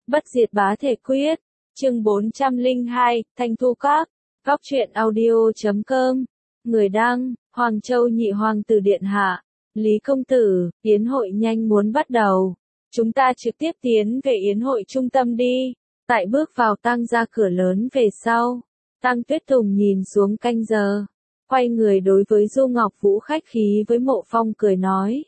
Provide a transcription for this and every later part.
Bất diệt bá thể quyết, chương 402, Thanh Thu Các, Góc truyện audio.com, người đăng, Hoàng Châu Nhị Hoàng tử điện hạ, Lý công tử, yến hội nhanh muốn bắt đầu. Chúng ta trực tiếp tiến về yến hội trung tâm đi. Tại bước vào Tang gia cửa lớn về sau, Tang Tuyết Tùng nhìn xuống canh giờ, quay người đối với Du Ngọc Vũ khách khí với Mộ Phong cười nói.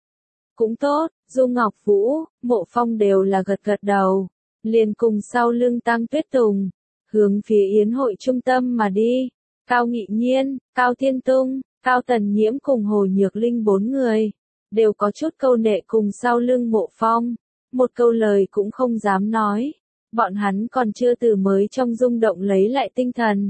Cũng tốt, Du Ngọc Vũ, Mộ Phong đều là gật gật đầu, liền cùng sau lưng Tang Tuyết Tùng, hướng phía yến hội trung tâm mà đi. Cao Nghị Nhiên, Cao Thiên Tung, Cao Tần Nhiễm cùng Hồ Nhược Linh bốn người, đều có chút câu nệ cùng sau lưng Mộ Phong, một câu lời cũng không dám nói, bọn hắn còn chưa từ mới trong rung động lấy lại tinh thần.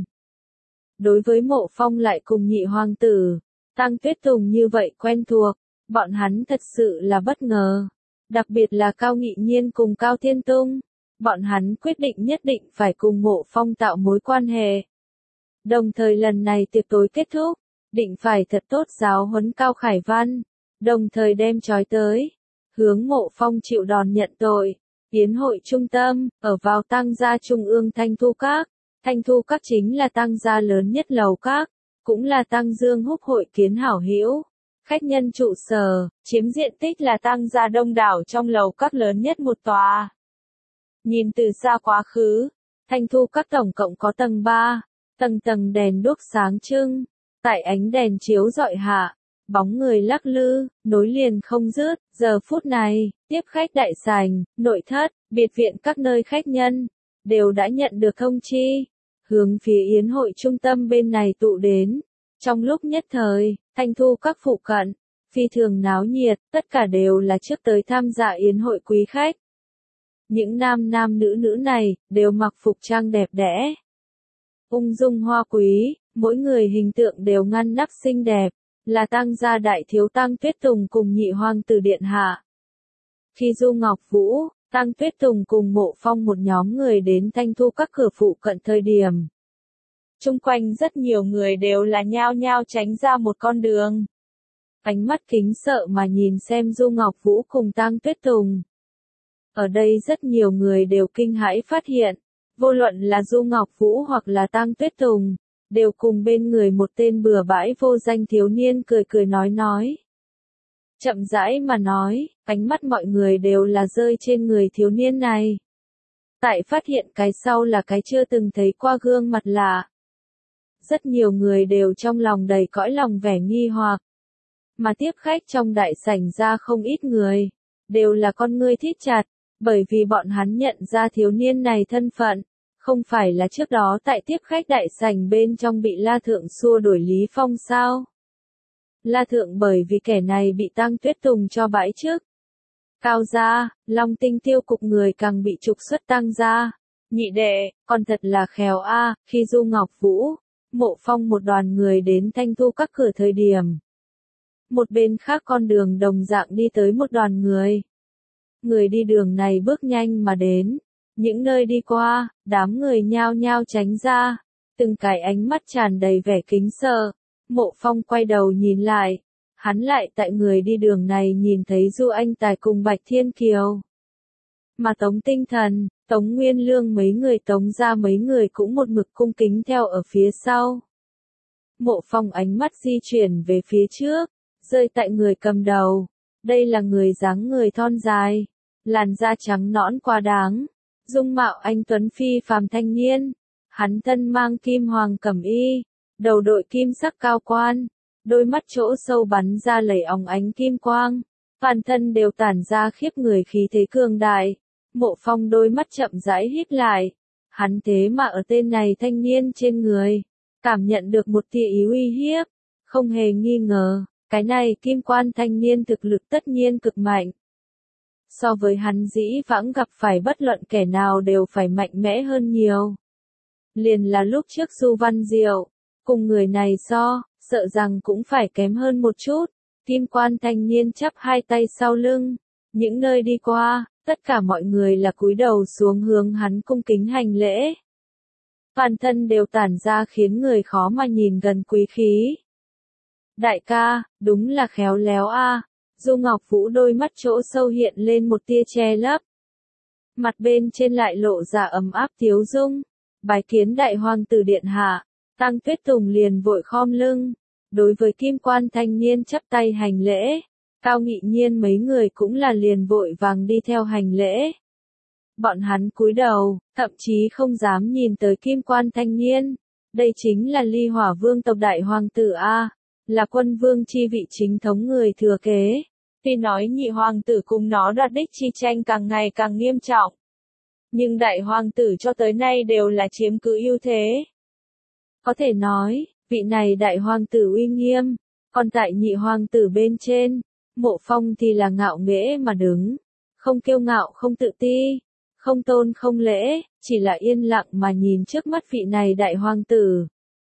Đối với Mộ Phong lại cùng nhị hoàng tử, Tang Tuyết Tùng như vậy quen thuộc, bọn hắn thật sự là bất ngờ, đặc biệt là Cao Nghị Nhiên cùng Cao Thiên Tung, bọn hắn quyết định nhất định phải cùng Mộ Phong tạo mối quan hệ. Đồng thời lần này tiệc tối kết thúc, định phải thật tốt giáo huấn Cao Khải Văn, đồng thời đem trói tới, hướng Mộ Phong chịu đòn nhận tội. Yến hội trung tâm, ở vào Tang gia trung ương Thanh Thu Các. Thanh Thu Các chính là Tang gia lớn nhất lầu các, cũng là Tang Dương Húc hội kiến hảo hữu, khách nhân trụ sở, chiếm diện tích là Tang gia đông đảo trong lầu các lớn nhất một tòa. Nhìn từ xa quá khứ, Thanh Thu Các tổng cộng có tầng 3, tầng tầng đèn đuốc sáng trưng, tại ánh đèn chiếu rọi hạ, bóng người lắc lư, nối liền không dứt. Giờ phút này, tiếp khách đại sảnh, nội thất, biệt viện các nơi khách nhân, đều đã nhận được thông chi, hướng phía yến hội trung tâm bên này tụ đến. Trong lúc nhất thời, Thanh Thu Các phụ cận, phi thường náo nhiệt, tất cả đều là trước tới tham gia yến hội quý khách. Những nam nữ này, đều mặc phục trang đẹp đẽ, ung dung hoa quý, mỗi người hình tượng đều ngăn nắp xinh đẹp, là Tang gia đại thiếu Tang Tuyết Tùng cùng nhị hoàng tử điện hạ. Khi Du Ngọc Vũ, Tang Tuyết Tùng cùng Mộ Phong một nhóm người đến Thanh Thu Các cửa phụ cận thời điểm, chung quanh rất nhiều người đều là nhao nhao tránh ra một con đường. Ánh mắt kính sợ mà nhìn xem Du Ngọc Vũ cùng Tang Tuyết Tùng. Ở đây rất nhiều người đều kinh hãi phát hiện, vô luận là Du Ngọc Vũ hoặc là Tang Tuyết Tùng, đều cùng bên người một tên bừa bãi vô danh thiếu niên cười cười nói. Chậm rãi mà nói, ánh mắt mọi người đều là rơi trên người thiếu niên này. Tại phát hiện cái sau là cái chưa từng thấy qua gương mặt lạ. Rất nhiều người đều trong lòng đầy cõi lòng vẻ nghi hoặc. Mà tiếp khách trong đại sảnh ra không ít người, đều là con ngươi thít chặt, bởi vì bọn hắn nhận ra thiếu niên này thân phận, không phải là trước đó tại tiếp khách đại sảnh bên trong bị La Thượng xua đuổi Lý Phong sao? La Thượng bởi vì kẻ này bị Tang Tuyết Tùng cho bãi chức. Cao gia, Long Tinh tiêu cục người càng bị trục xuất Tang gia. Nhị đệ, còn thật là khéo a. Khi Du Ngọc Vũ, Mộ Phong một đoàn người đến Thanh Thu Các cửa thời điểm. Một bên khác con đường đồng dạng đi tới một đoàn người. Người đi đường này bước nhanh mà đến. Những nơi đi qua, đám người nhao nhao tránh ra. Từng cái ánh mắt tràn đầy vẻ kính sợ. Mộ Phong quay đầu nhìn lại. Hắn lại tại người đi đường này nhìn thấy Du Anh Tài cùng Bạch Thiên Kiều. Mà Tống Tinh Thần, Tống Nguyên Lương mấy người Tống ra mấy người cũng một mực cung kính theo ở phía sau. Mộ Phong ánh mắt di chuyển về phía trước, rơi tại người cầm đầu. Đây là người dáng người thon dài, làn da trắng nõn quá đáng, dung mạo anh tuấn phi phàm thanh niên. Hắn thân mang kim hoàng cẩm y, đầu đội kim sắc cao quan, đôi mắt chỗ sâu bắn ra lẩy óng ánh kim quang, toàn thân đều tản ra khiếp người khí thế cường đại. Mộ Phong đôi mắt chậm rãi híp lại, hắn thế mà ở tên này thanh niên trên người, cảm nhận được một tia ý uy hiếp, không hề nghi ngờ, cái này kim quan thanh niên thực lực tất nhiên cực mạnh. So với hắn dĩ vãng gặp phải bất luận kẻ nào đều phải mạnh mẽ hơn nhiều. Liền là lúc trước Du Văn Diệu, cùng người này sợ rằng cũng phải kém hơn một chút. Kim quan thanh niên chắp hai tay sau lưng, những nơi đi qua, tất cả mọi người là cúi đầu xuống hướng hắn cung kính hành lễ. Toàn thân đều tản ra khiến người khó mà nhìn gần quý khí. Đại ca, đúng là khéo léo a. Du Ngọc Vũ đôi mắt chỗ sâu hiện lên một tia che lấp. mặt bên trên lại lộ ra ấm áp tiếu dung. Bái kiến đại hoàng tử điện hạ, Tăng Tuyết Tùng liền vội khom lưng, đối với kim quan thanh niên chắp tay hành lễ, Cao Nghị Nhiên mấy người cũng là liền vội vàng đi theo hành lễ. Bọn hắn cúi đầu, thậm chí không dám nhìn tới kim quan thanh niên, đây chính là Ly Hỏa Vương tộc đại hoàng tử A, là quân vương chi vị chính thống người thừa kế. Tuy nói nhị hoàng tử cùng nó đoạt đích chi tranh càng ngày càng nghiêm trọng, nhưng đại hoàng tử cho tới nay đều là chiếm cứ ưu thế. Có thể nói, vị này đại hoàng tử uy nghiêm, còn tại nhị hoàng tử bên trên, Mộ Phong thì là ngạo nghễ mà đứng, không kiêu ngạo không tự ti, không tôn không lễ, chỉ là yên lặng mà nhìn trước mắt vị này đại hoàng tử.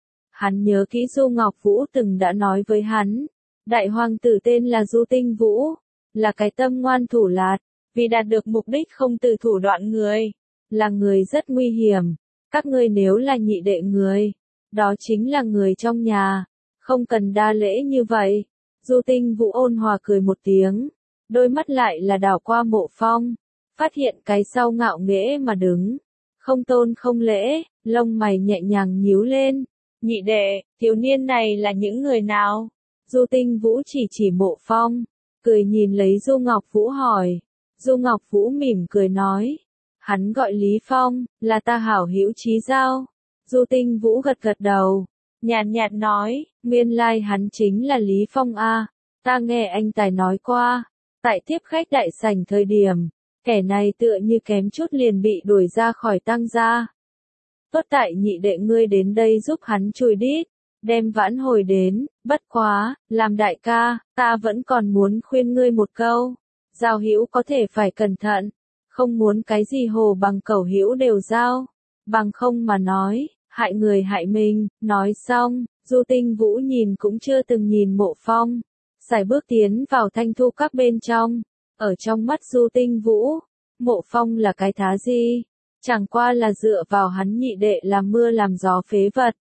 Hắn nhớ kỹ Du Ngọc Vũ từng đã nói với hắn, đại hoàng tử tên là Du Tinh Vũ, là cái tâm ngoan thủ lạt, vì đạt được mục đích không từ thủ đoạn người, là người rất nguy hiểm. Các ngươi nếu là nhị đệ người, đó chính là người trong nhà, không cần đa lễ như vậy. Du Tinh Vũ ôn hòa cười một tiếng, đôi mắt lại là đảo qua Mộ Phong, phát hiện cái sau ngạo nghễ mà đứng, không tôn không lễ, lông mày nhẹ nhàng nhíu lên. Nhị đệ, thiếu niên này là những người nào? Du Tinh Vũ chỉ Mộ Phong, cười nhìn lấy Du Ngọc Vũ hỏi. Du Ngọc Vũ mỉm cười nói, hắn gọi Lý Phong, là ta hảo hữu chí giao. Du Tinh Vũ gật gật đầu, nhàn nhạt nói, nguyên lai hắn chính là Lý Phong a, ta nghe anh tài nói qua, tại tiếp khách đại sảnh thời điểm, kẻ này tựa như kém chút liền bị đuổi ra khỏi Tăng gia. Tốt tại nhị đệ ngươi đến đây giúp hắn chùi đít, đem vãn hồi đến, bất quá, làm đại ca, ta vẫn còn muốn khuyên ngươi một câu, giao hữu có thể phải cẩn thận, không muốn cái gì hồ bằng cẩu hữu đều giao, bằng không mà nói, hại người hại mình. Nói xong, Du Tinh Vũ nhìn cũng chưa từng nhìn Mộ Phong, sải bước tiến vào Thanh Thu các bên trong, ở trong mắt Du Tinh Vũ, Mộ Phong là cái thá gì? Chẳng qua là dựa vào hắn nhị đệ làm mưa làm gió phế vật.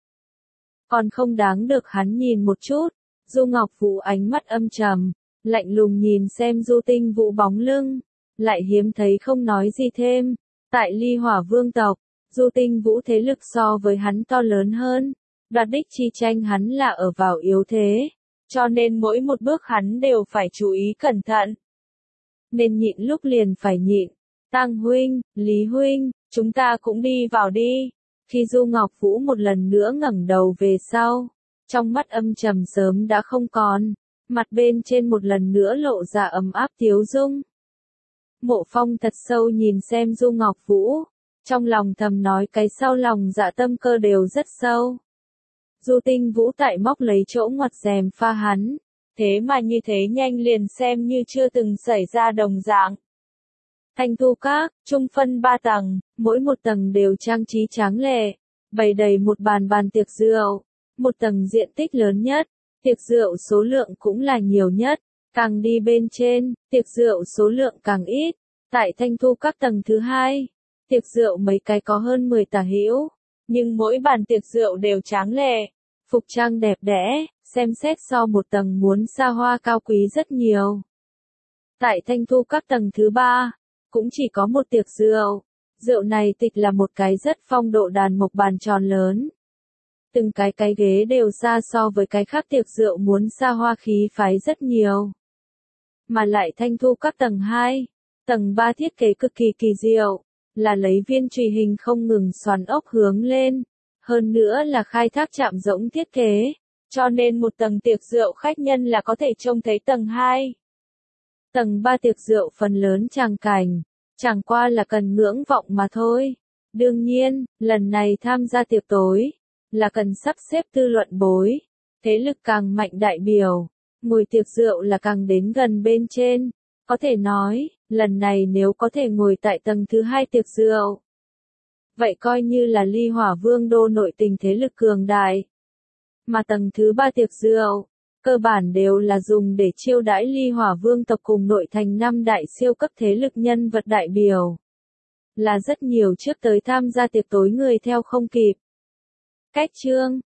Còn không đáng được hắn nhìn một chút. Du Ngọc Vũ ánh mắt âm trầm, lạnh lùng nhìn xem Du Tinh Vũ bóng lưng, lại hiếm thấy không nói gì thêm. Tại Ly Hỏa Vương tộc, Du Tinh Vũ thế lực so với hắn to lớn hơn, đoạt đích chi tranh hắn là ở vào yếu thế, cho nên mỗi một bước hắn đều phải chú ý cẩn thận. Nên nhịn lúc liền phải nhịn. Tăng huynh, Lý huynh, chúng ta cũng đi vào đi. Khi Du Ngọc Vũ một lần nữa ngẩng đầu về sau, trong mắt âm trầm sớm đã không còn, mặt bên trên một lần nữa lộ ra ấm áp tiếu dung. Mộ Phong thật sâu nhìn xem Du Ngọc Vũ, trong lòng thầm nói cái sau lòng dạ tâm cơ đều rất sâu. Du Tinh Vũ tại móc lấy chỗ ngoặt rèm pha hắn, thế mà như thế nhanh liền xem như chưa từng xảy ra đồng dạng. Thanh Thu các, trung phân 3 tầng, mỗi một tầng đều trang trí tráng lệ, bày đầy một bàn bàn tiệc rượu, một tầng diện tích lớn nhất, tiệc rượu số lượng cũng là nhiều nhất, càng đi bên trên, tiệc rượu số lượng càng ít. Tại Thanh Thu các tầng thứ 2, tiệc rượu mấy cái có hơn 10 tả hữu, nhưng mỗi bàn tiệc rượu đều tráng lệ, phục trang đẹp đẽ, xem xét so một tầng muốn xa hoa cao quý rất nhiều. Tại Thanh Thu các tầng thứ 3, cũng chỉ có một tiệc rượu. Rượu này tịch là một cái rất phong độ đàn mộc bàn tròn lớn. Từng cái ghế đều xa so với cái khác tiệc rượu muốn xa hoa khí phái rất nhiều. Mà lại Thanh Thu các tầng 2, tầng 3 thiết kế cực kỳ kỳ diệu, là lấy viên chùy hình không ngừng xoắn ốc hướng lên, hơn nữa là khai thác chạm rỗng thiết kế, cho nên một tầng tiệc rượu khách nhân là có thể trông thấy tầng 2. Tầng 3 tiệc rượu phần lớn tràng cảnh, chẳng qua là cần ngưỡng vọng mà thôi. Đương nhiên, lần này tham gia tiệc tối, là cần sắp xếp tư luận bối, thế lực càng mạnh đại biểu, ngồi tiệc rượu là càng đến gần bên trên. Có thể nói, lần này nếu có thể ngồi tại tầng thứ 2 tiệc rượu, vậy coi như là Ly Hỏa Vương đô nội tình thế lực cường đại. Mà tầng thứ 3 tiệc rượu, cơ bản đều là dùng để chiêu đãi Ly Hỏa Vương tộc cùng nội thành 5 đại siêu cấp thế lực nhân vật đại biểu. Là rất nhiều trước tới tham gia tiệc tối người theo không kịp. Cách chương